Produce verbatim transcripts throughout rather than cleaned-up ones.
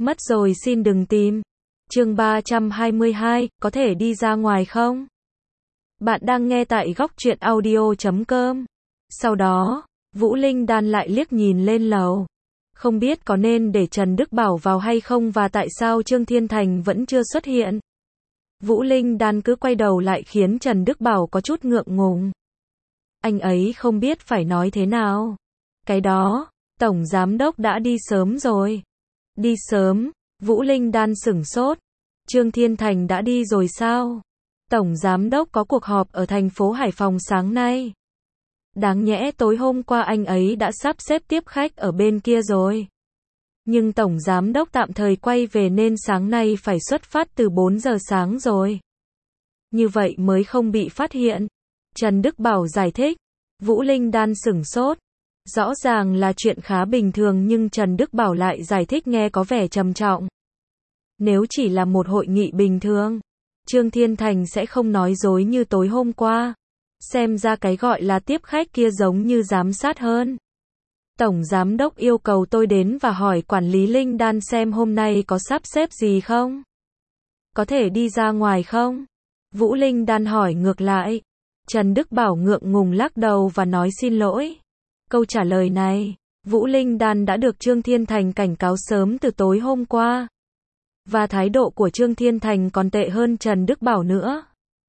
Mất rồi xin đừng tìm. Chương ba trăm hai mươi hai, có thể đi ra ngoài không? Bạn đang nghe tại góc truyện audio chấm com. Sau đó, Vũ Linh Đan lại liếc nhìn lên lầu. Không biết có nên để Trần Đức Bảo vào hay không và tại sao Trương Thiên Thành vẫn chưa xuất hiện. Vũ Linh Đan cứ quay đầu lại khiến Trần Đức Bảo có chút ngượng ngùng. Anh ấy không biết phải nói thế nào. Cái đó, Tổng Giám Đốc đã đi sớm rồi. Đi sớm, Vũ Linh Đan sửng sốt. Trương Thiên Thành đã đi rồi sao? Tổng Giám Đốc có cuộc họp ở thành phố Hải Phòng sáng nay. Đáng nhẽ tối hôm qua anh ấy đã sắp xếp tiếp khách ở bên kia rồi. Nhưng Tổng Giám Đốc tạm thời quay về nên sáng nay phải xuất phát từ bốn giờ sáng rồi. Như vậy mới không bị phát hiện. Trần Đức Bảo giải thích. Vũ Linh Đan sửng sốt. Rõ ràng là chuyện khá bình thường nhưng Trần Đức Bảo lại giải thích nghe có vẻ trầm trọng. Nếu chỉ là một hội nghị bình thường, Trương Thiên Thành sẽ không nói dối như tối hôm qua. Xem ra cái gọi là tiếp khách kia giống như giám sát hơn. Tổng Giám Đốc yêu cầu tôi đến và hỏi quản lý Linh Đan xem hôm nay có sắp xếp gì không? Có thể đi ra ngoài không? Vũ Linh Đan hỏi ngược lại. Trần Đức Bảo ngượng ngùng lắc đầu và nói xin lỗi. Câu trả lời này, Vũ Linh Đan đã được Trương Thiên Thành cảnh cáo sớm từ tối hôm qua. Và thái độ của Trương Thiên Thành còn tệ hơn Trần Đức Bảo nữa.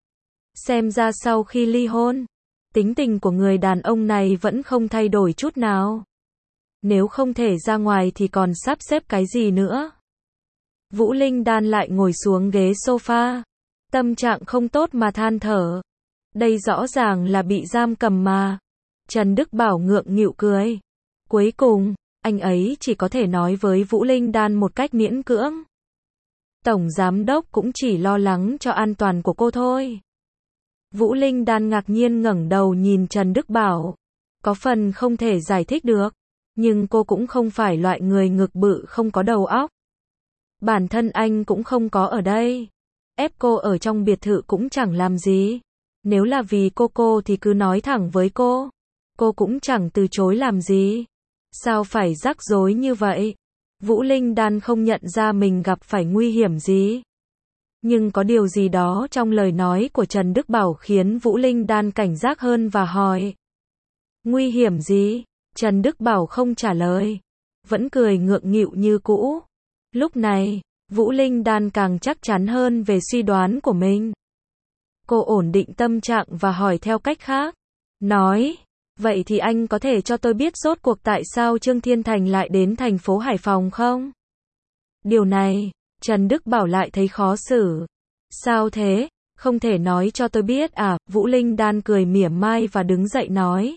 Xem ra sau khi ly hôn, tính tình của người đàn ông này vẫn không thay đổi chút nào. Nếu không thể ra ngoài thì còn sắp xếp cái gì nữa. Vũ Linh Đan lại ngồi xuống ghế sofa. Tâm trạng không tốt mà than thở. Đây rõ ràng là bị giam cầm mà. Trần Đức Bảo ngượng nghịu cười. Cuối cùng, anh ấy chỉ có thể nói với Vũ Linh Đan một cách miễn cưỡng. Tổng Giám Đốc cũng chỉ lo lắng cho an toàn của cô thôi. Vũ Linh Đan ngạc nhiên ngẩng đầu nhìn Trần Đức Bảo. Có phần không thể giải thích được. Nhưng cô cũng không phải loại người ngực bự không có đầu óc. Bản thân anh cũng không có ở đây. Ép cô ở trong biệt thự cũng chẳng làm gì. Nếu là vì cô cô thì cứ nói thẳng với cô. Cô cũng chẳng từ chối làm gì. Sao phải rắc rối như vậy? Vũ Linh Đan không nhận ra mình gặp phải nguy hiểm gì. Nhưng có điều gì đó trong lời nói của Trần Đức Bảo khiến Vũ Linh Đan cảnh giác hơn và hỏi. Nguy hiểm gì? Trần Đức Bảo không trả lời. Vẫn cười ngượng nghịu như cũ. Lúc này, Vũ Linh Đan càng chắc chắn hơn về suy đoán của mình. Cô ổn định tâm trạng và hỏi theo cách khác. Nói, vậy thì anh có thể cho tôi biết rốt cuộc tại sao Trương Thiên Thành lại đến thành phố Hải Phòng không? Điều này, Trần Đức Bảo lại thấy khó xử. Sao thế? Không thể nói cho tôi biết à? Vũ Linh Đan cười mỉa mai và đứng dậy nói.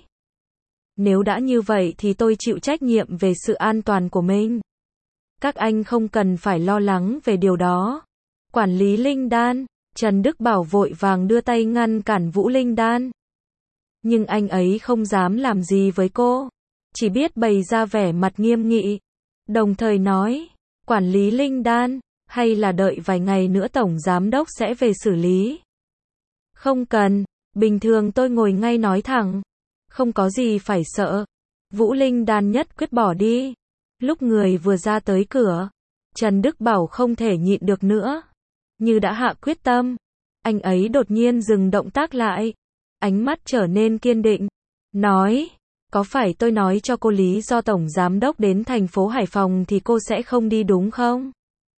Nếu đã như vậy thì tôi chịu trách nhiệm về sự an toàn của mình. Các anh không cần phải lo lắng về điều đó. Quản lý Linh Đan, Trần Đức Bảo vội vàng đưa tay ngăn cản Vũ Linh Đan. Nhưng anh ấy không dám làm gì với cô. Chỉ biết bày ra vẻ mặt nghiêm nghị. Đồng thời nói, quản lý Linh Đan, hay là đợi vài ngày nữa Tổng Giám Đốc sẽ về xử lý. Không cần, bình thường tôi ngồi ngay nói thẳng. Không có gì phải sợ. Vũ Linh Đan nhất quyết bỏ đi. Lúc người vừa ra tới cửa, Trần Đức Bảo không thể nhịn được nữa. Như đã hạ quyết tâm, anh ấy đột nhiên dừng động tác lại. Ánh mắt trở nên kiên định. Nói, có phải tôi nói cho cô lý do Tổng Giám Đốc đến thành phố Hải Phòng thì cô sẽ không đi đúng không?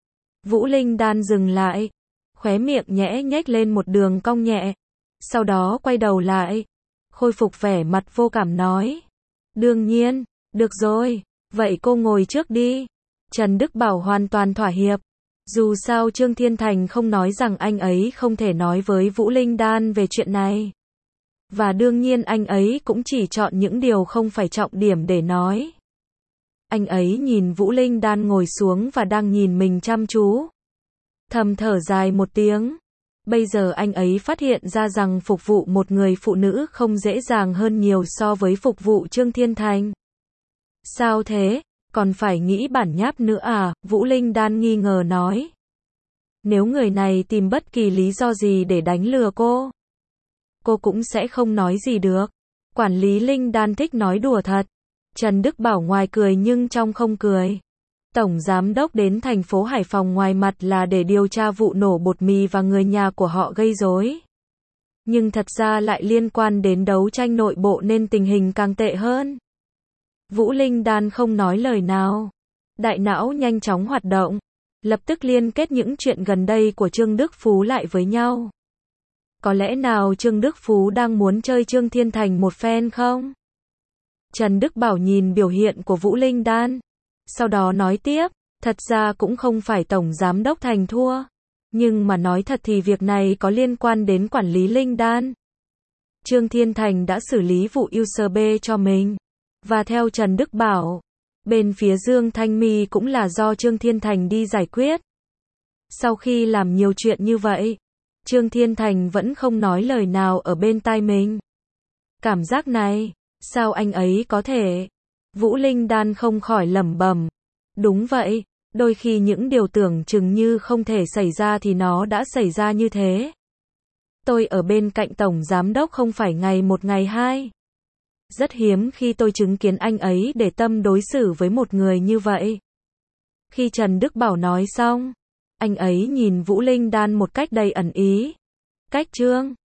Vũ Linh Đan dừng lại. Khóe miệng nhẽ nhếch lên một đường cong nhẹ. Sau đó quay đầu lại. Khôi phục vẻ mặt vô cảm nói. Đương nhiên, được rồi, vậy cô ngồi trước đi. Trần Đức Bảo hoàn toàn thỏa hiệp. Dù sao Trương Thiên Thành không nói rằng anh ấy không thể nói với Vũ Linh Đan về chuyện này. Và đương nhiên anh ấy cũng chỉ chọn những điều không phải trọng điểm để nói. Anh ấy nhìn Vũ Linh Đan ngồi xuống và đang nhìn mình chăm chú. Thầm thở dài một tiếng. Bây giờ anh ấy phát hiện ra rằng phục vụ một người phụ nữ không dễ dàng hơn nhiều so với phục vụ Trương Thiên Thành. Sao thế? Còn phải nghĩ bản nháp nữa à? Vũ Linh Đan nghi ngờ nói. Nếu người này tìm bất kỳ lý do gì để đánh lừa cô, cô cũng sẽ không nói gì được. Quản lý Linh Đan thích nói đùa thật. Trần Đức Bảo ngoài cười nhưng trong không cười. Tổng Giám đốc đến thành phố Hải Phòng ngoài mặt là để điều tra vụ nổ bột mì và người nhà của họ gây rối. Nhưng thật ra lại liên quan đến đấu tranh nội bộ nên tình hình càng tệ hơn. Vũ Linh Đan không nói lời nào. Đại não nhanh chóng hoạt động. Lập tức liên kết những chuyện gần đây của Trương Đức Phú lại với nhau. Có lẽ nào Trương Đức Phú đang muốn chơi Trương Thiên Thành một phen không? Trần Đức Bảo nhìn biểu hiện của Vũ Linh Đan. Sau đó nói tiếp, thật ra cũng không phải Tổng Giám đốc Thành thua. Nhưng mà nói thật thì việc này có liên quan đến quản lý Linh Đan. Trương Thiên Thành đã xử lý vụ user B cho mình. Và theo Trần Đức Bảo, bên phía Dương Thanh My cũng là do Trương Thiên Thành đi giải quyết. Sau khi làm nhiều chuyện như vậy, Trương Thiên Thành vẫn không nói lời nào ở bên tai mình. Cảm giác này, sao anh ấy có thể? Vũ Linh Đan không khỏi lẩm bẩm. Đúng vậy, đôi khi những điều tưởng chừng như không thể xảy ra thì nó đã xảy ra như thế. Tôi ở bên cạnh Tổng Giám đốc không phải ngày một ngày hai. Rất hiếm khi tôi chứng kiến anh ấy để tâm đối xử với một người như vậy. Khi Trần Đức Bảo nói xong, anh ấy nhìn Vũ Linh Đan một cách đầy ẩn ý. Cách Trương